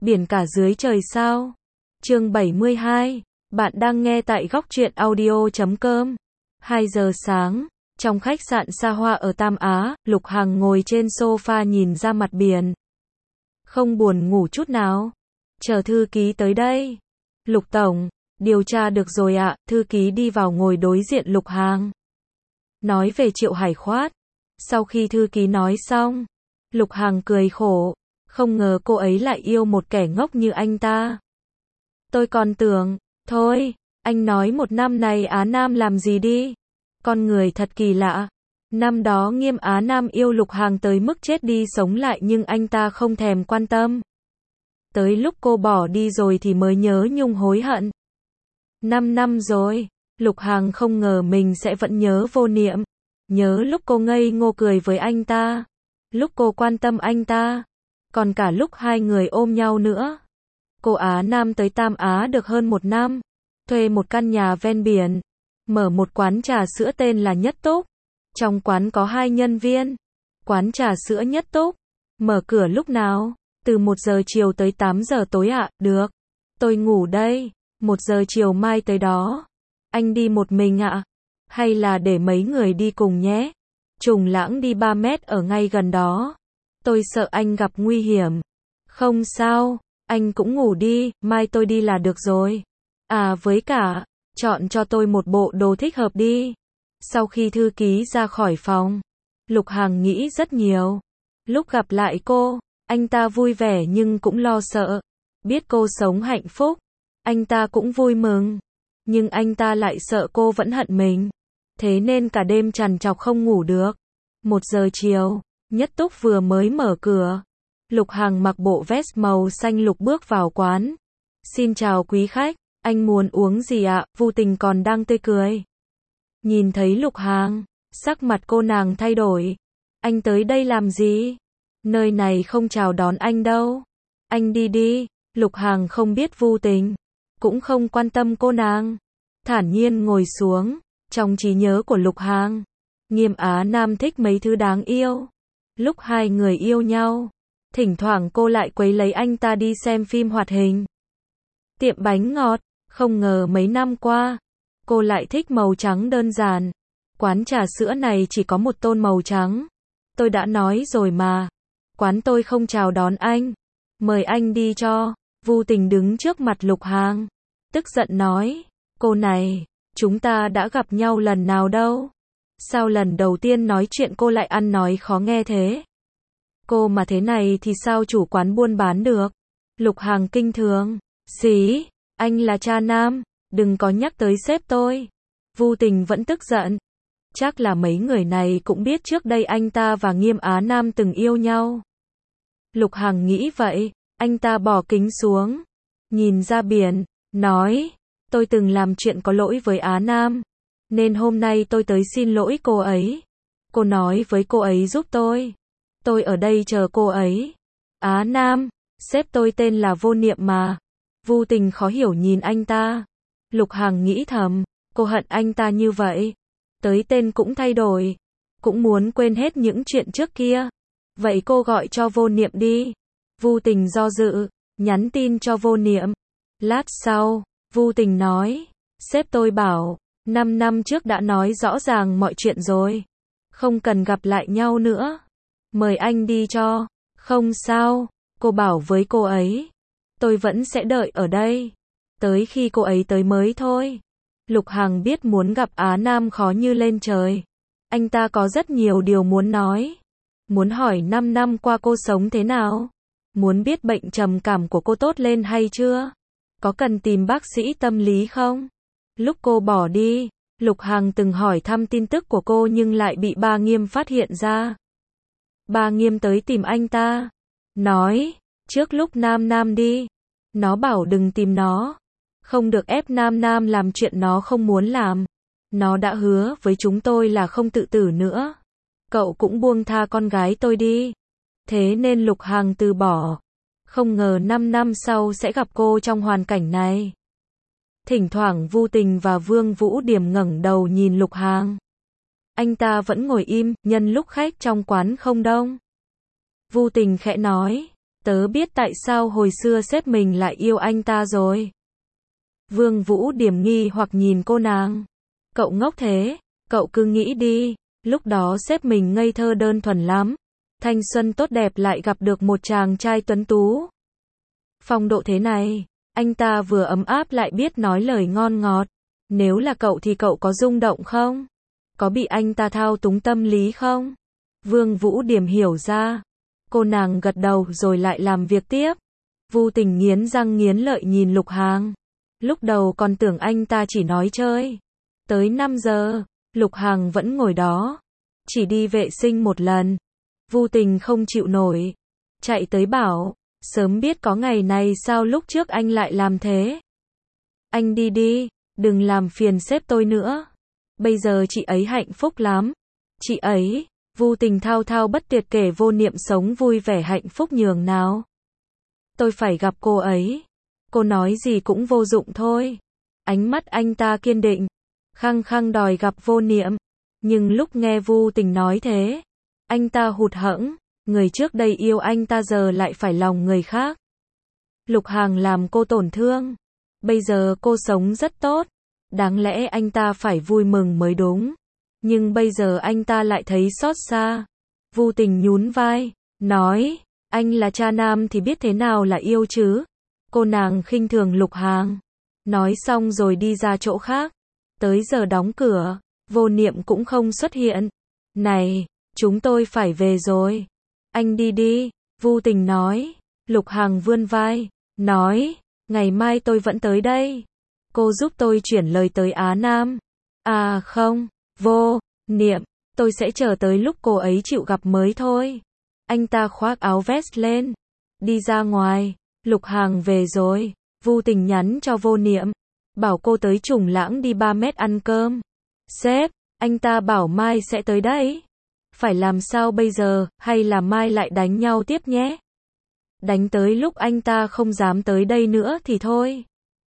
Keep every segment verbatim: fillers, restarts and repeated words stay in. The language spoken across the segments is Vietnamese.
Biển cả dưới trời sao? Chương bảy mươi hai. Bạn đang nghe tại góc truyện audio chấm com. hai giờ sáng, trong khách sạn xa hoa ở Tam Á, Lục Hằng ngồi trên sofa nhìn ra mặt biển. Không buồn ngủ chút nào. Chờ thư ký tới đây. Lục tổng, điều tra được rồi ạ. Thư ký đi vào ngồi đối diện Lục Hằng. Nói về Triệu Hải Khoát. Sau khi thư ký nói xong, Lục Hằng cười khổ. Không ngờ cô ấy lại yêu một kẻ ngốc như anh ta. Tôi còn tưởng, thôi, anh nói một năm này Á Nam làm gì đi. Con người thật kỳ lạ. Năm đó Nghiêm Á Nam yêu Lục Hằng tới mức chết đi sống lại nhưng anh ta không thèm quan tâm. Tới lúc cô bỏ đi rồi thì mới nhớ nhung hối hận. Năm năm rồi, Lục Hằng không ngờ mình sẽ vẫn nhớ Vô Niệm. Nhớ lúc cô ngây ngô cười với anh ta. Lúc cô quan tâm anh ta. Còn cả lúc hai người ôm nhau nữa. Cô Á Nam tới Tam Á được hơn một năm. Thuê một căn nhà ven biển. Mở một quán trà sữa tên là Nhất Túc. Trong quán có hai nhân viên. Quán trà sữa Nhất Túc. Mở cửa lúc nào? Từ một giờ chiều tới tám giờ tối ạ. À? Được. Tôi ngủ đây. Một giờ chiều mai tới đó. Anh đi một mình ạ? À? Hay là để mấy người đi cùng nhé? Trùng Lãng đi ba mét ở ngay gần đó. Tôi sợ anh gặp nguy hiểm. Không sao, anh cũng ngủ đi, mai tôi đi là được rồi. À với cả, chọn cho tôi một bộ đồ thích hợp đi. Sau khi thư ký ra khỏi phòng, Lục Hằng nghĩ rất nhiều. Lúc gặp lại cô, anh ta vui vẻ nhưng cũng lo sợ. Biết cô sống hạnh phúc, anh ta cũng vui mừng. Nhưng anh ta lại sợ cô vẫn hận mình. Thế nên cả đêm trằn trọc không ngủ được. Một giờ chiều, Nhất Túc vừa mới mở cửa. Lục Hằng mặc bộ vest màu xanh lục bước vào quán. Xin chào quý khách, anh muốn uống gì ạ? Vu Tình còn đang tươi cười. Nhìn thấy Lục Hằng, sắc mặt cô nàng thay đổi. Anh tới đây làm gì? Nơi này không chào đón anh đâu. Anh đi đi. Lục Hằng không biết Vu Tình, cũng không quan tâm cô nàng. Thản nhiên ngồi xuống. Trong trí nhớ của Lục Hằng, Nghiêm Á Nam thích mấy thứ đáng yêu. Lúc hai người yêu nhau, thỉnh thoảng cô lại quấy lấy anh ta đi xem phim hoạt hình. Tiệm bánh ngọt, không ngờ mấy năm qua, cô lại thích màu trắng đơn giản. Quán trà sữa này chỉ có một tôn màu trắng. Tôi đã nói rồi mà. Quán tôi không chào đón anh. Mời anh đi cho. Vu Tình đứng trước mặt Lục Hằng, tức giận nói. Cô này, chúng ta đã gặp nhau lần nào đâu. Sao lần đầu tiên nói chuyện cô lại ăn nói khó nghe thế? Cô mà thế này thì sao chủ quán buôn bán được? Lục Hằng kinh thường. Xí, anh là cha nam, đừng có nhắc tới sếp tôi. Vu Tình vẫn tức giận. Chắc là mấy người này cũng biết trước đây anh ta và Nghiêm Á Nam từng yêu nhau. Lục Hằng nghĩ vậy, anh ta bỏ kính xuống, nhìn ra biển, nói, tôi từng làm chuyện có lỗi với Á Nam, nên hôm nay tôi tới xin lỗi cô ấy. Cô nói với cô ấy giúp tôi. Tôi ở đây chờ cô ấy. Á Nam, sếp tôi tên là Vô Niệm mà. Vu Tình khó hiểu nhìn anh ta. Lục Hằng nghĩ thầm, cô hận anh ta như vậy. Tới tên cũng thay đổi. Cũng muốn quên hết những chuyện trước kia. Vậy cô gọi cho Vô Niệm đi. Vu Tình do dự, nhắn tin cho Vô Niệm. Lát sau, Vu Tình nói, sếp tôi bảo, năm năm trước đã nói rõ ràng mọi chuyện rồi. Không cần gặp lại nhau nữa. Mời anh đi cho. Không sao, cô bảo với cô ấy. Tôi vẫn sẽ đợi ở đây. Tới khi cô ấy tới mới thôi. Lục Hằng biết muốn gặp Á Nam khó như lên trời. Anh ta có rất nhiều điều muốn nói. Muốn hỏi năm năm qua cô sống thế nào. Muốn biết bệnh trầm cảm của cô tốt lên hay chưa. Có cần tìm bác sĩ tâm lý không? Lúc cô bỏ đi, Lục Hằng từng hỏi thăm tin tức của cô nhưng lại bị ba Nghiêm phát hiện ra. Ba Nghiêm tới tìm anh ta. Nói, trước lúc Nam Nam đi, nó bảo đừng tìm nó. Không được ép Nam Nam làm chuyện nó không muốn làm. Nó đã hứa với chúng tôi là không tự tử nữa. Cậu cũng buông tha con gái tôi đi. Thế nên Lục Hằng từ bỏ. Không ngờ năm năm sau sẽ gặp cô trong hoàn cảnh này. Thỉnh thoảng Vu Tình và Vương Vũ Điểm ngẩng đầu nhìn Lục Hằng. Anh ta vẫn ngồi im, nhân lúc khách trong quán không đông. Vu Tình khẽ nói, Tớ biết tại sao hồi xưa sếp mình lại yêu anh ta rồi. Vương Vũ Điểm nghi hoặc nhìn cô nàng. Cậu ngốc thế, cậu cứ nghĩ đi, lúc đó sếp mình ngây thơ đơn thuần lắm. Thanh xuân tốt đẹp lại gặp được một chàng trai tuấn tú. Phong độ thế này, anh ta vừa ấm áp lại biết nói lời ngon ngọt. Nếu là cậu thì cậu có rung động không? Có bị anh ta thao túng tâm lý không? Vương Vũ Điểm hiểu ra. Cô nàng gật đầu rồi lại làm việc tiếp. Vu Tình nghiến răng nghiến lợi nhìn Lục Hàng. Lúc đầu còn tưởng anh ta chỉ nói chơi. Tới năm giờ, Lục Hàng vẫn ngồi đó. Chỉ đi vệ sinh một lần. Vu Tình không chịu nổi. Chạy tới bảo, sớm biết có ngày này sao lúc trước anh lại làm thế. Anh đi đi, đừng làm phiền sếp tôi nữa. Bây giờ chị ấy hạnh phúc lắm. Chị ấy, Vu Tình thao thao bất tuyệt kể Vô Niệm sống vui vẻ hạnh phúc nhường nào. Tôi phải gặp cô ấy. Cô nói gì cũng vô dụng thôi. Ánh mắt anh ta kiên định, khăng khăng đòi gặp Vô Niệm. Nhưng lúc nghe Vu Tình nói thế, anh ta hụt hẫng, người trước đây yêu anh ta giờ lại phải lòng người khác. Lục Hàng làm cô tổn thương. Bây giờ cô sống rất tốt. Đáng lẽ anh ta phải vui mừng mới đúng. Nhưng bây giờ anh ta lại thấy xót xa. Vu Tình nhún vai, nói, anh là cha nam thì biết thế nào là yêu chứ. Cô nàng khinh thường Lục Hàng. Nói xong rồi đi ra chỗ khác. Tới giờ đóng cửa, Vô Niệm cũng không xuất hiện. Này, chúng tôi phải về rồi. Anh đi đi, Vu Tình nói. Lục Hàng vươn vai, nói, ngày mai tôi vẫn tới đây. Cô giúp tôi chuyển lời tới Á Nam. À không, Vô Niệm, tôi sẽ chờ tới lúc cô ấy chịu gặp mới thôi. Anh ta khoác áo vest lên, đi ra ngoài. Lục Hàng về rồi. Vu Tình nhắn cho Vô Niệm, bảo cô tới Trùng Lãng đi ba mét ăn cơm. Sếp, anh ta bảo mai sẽ tới đấy. Phải làm sao bây giờ, hay là mai lại đánh nhau tiếp nhé? Đánh tới lúc anh ta không dám tới đây nữa thì thôi.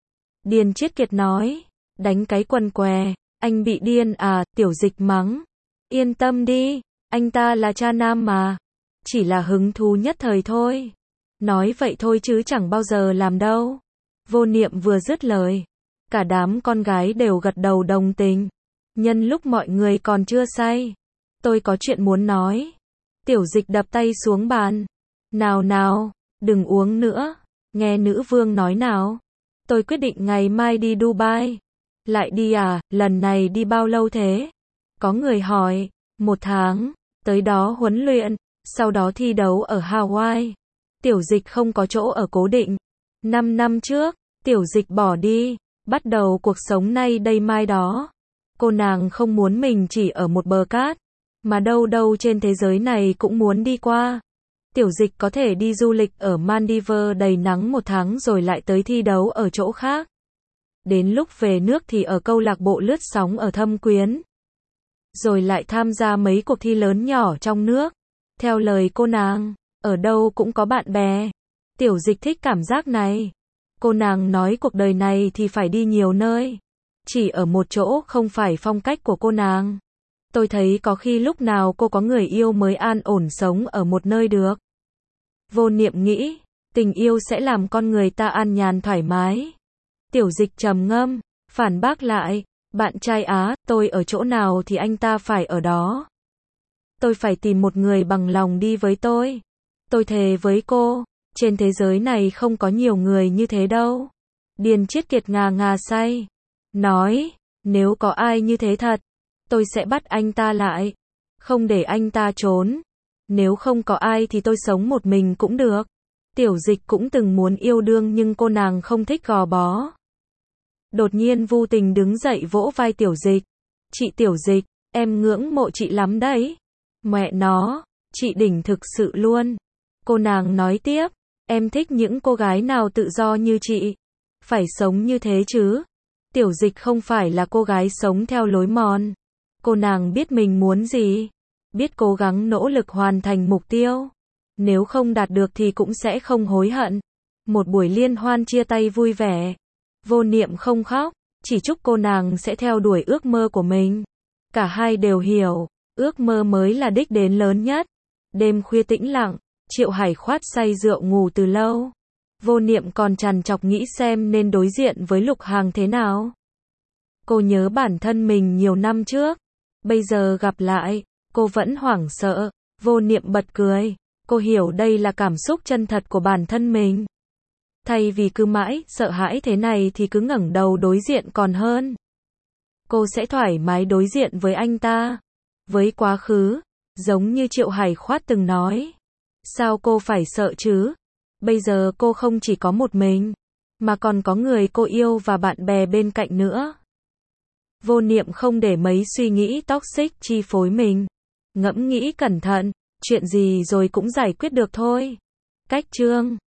Điền Chiết Kiệt nói, đánh cái quần què, anh bị điên à, Tiểu Dịch mắng. Yên tâm đi, anh ta là cha nam mà. Chỉ là hứng thú nhất thời thôi. Nói vậy thôi chứ chẳng bao giờ làm đâu. Vô Niệm vừa dứt lời, cả đám con gái đều gật đầu đồng tình. Nhân lúc mọi người còn chưa say, tôi có chuyện muốn nói. Tiểu Dịch đập tay xuống bàn. Nào nào, đừng uống nữa. Nghe nữ vương nói nào. Tôi quyết định ngày mai đi Dubai. Lại đi à, lần này đi bao lâu thế? Có người hỏi. Một tháng. Tới đó huấn luyện, sau đó thi đấu ở Hawaii. Tiểu Dịch không có chỗ ở cố định. Năm năm trước, Tiểu Dịch bỏ đi, bắt đầu cuộc sống nay đây mai đó. Cô nàng không muốn mình chỉ ở một bờ cát, mà đâu đâu trên thế giới này cũng muốn đi qua. Tiểu Dịch có thể đi du lịch ở Maldives đầy nắng một tháng rồi lại tới thi đấu ở chỗ khác. Đến lúc về nước thì ở câu lạc bộ lướt sóng ở Thâm Quyến. Rồi lại tham gia mấy cuộc thi lớn nhỏ trong nước. Theo lời cô nàng, ở đâu cũng có bạn bè. Tiểu Dịch thích cảm giác này. Cô nàng nói cuộc đời này thì phải đi nhiều nơi. Chỉ ở một chỗ không phải phong cách của cô nàng. Tôi thấy có khi lúc nào cô có người yêu mới an ổn sống ở một nơi được. Vô Niệm nghĩ, tình yêu sẽ làm con người ta an nhàn thoải mái. Tiểu Dịch trầm ngâm, phản bác lại, bạn trai Á, tôi ở chỗ nào thì anh ta phải ở đó. Tôi phải tìm một người bằng lòng đi với tôi. Tôi thề với cô, trên thế giới này không có nhiều người như thế đâu. Điền Chiết Kiệt ngà ngà say, nói, nếu có ai như thế thật, tôi sẽ bắt anh ta lại, không để anh ta trốn. Nếu không có ai thì tôi sống một mình cũng được. Tiểu Dịch cũng từng muốn yêu đương nhưng cô nàng không thích gò bó. Đột nhiên Vu Tình đứng dậy vỗ vai Tiểu Dịch. Chị Tiểu Dịch, em ngưỡng mộ chị lắm đấy. Mẹ nó, chị đỉnh thực sự luôn. Cô nàng nói tiếp, em thích những cô gái nào tự do như chị. Phải sống như thế chứ. Tiểu Dịch không phải là cô gái sống theo lối mòn. Cô nàng biết mình muốn gì. Biết cố gắng nỗ lực hoàn thành mục tiêu. Nếu không đạt được thì cũng sẽ không hối hận. Một buổi liên hoan chia tay vui vẻ. Vô Niệm không khóc, chỉ chúc cô nàng sẽ theo đuổi ước mơ của mình. Cả hai đều hiểu, ước mơ mới là đích đến lớn nhất. Đêm khuya tĩnh lặng, Triệu Hải khoát say rượu ngủ từ lâu. Vô Niệm còn trằn trọc nghĩ xem nên đối diện với Lục Hằng thế nào. Cô nhớ bản thân mình nhiều năm trước. Bây giờ gặp lại, cô vẫn hoảng sợ. Vô Niệm bật cười. Cô hiểu đây là cảm xúc chân thật của bản thân mình. Thay vì cứ mãi sợ hãi thế này thì cứ ngẩng đầu đối diện còn hơn. Cô sẽ thoải mái đối diện với anh ta. Với quá khứ, giống như Triệu Hải khoát từng nói. Sao cô phải sợ chứ? Bây giờ cô không chỉ có một mình, mà còn có người cô yêu và bạn bè bên cạnh nữa. Vô Niệm không để mấy suy nghĩ toxic chi phối mình. Ngẫm nghĩ cẩn thận, chuyện gì rồi cũng giải quyết được thôi. Cách chương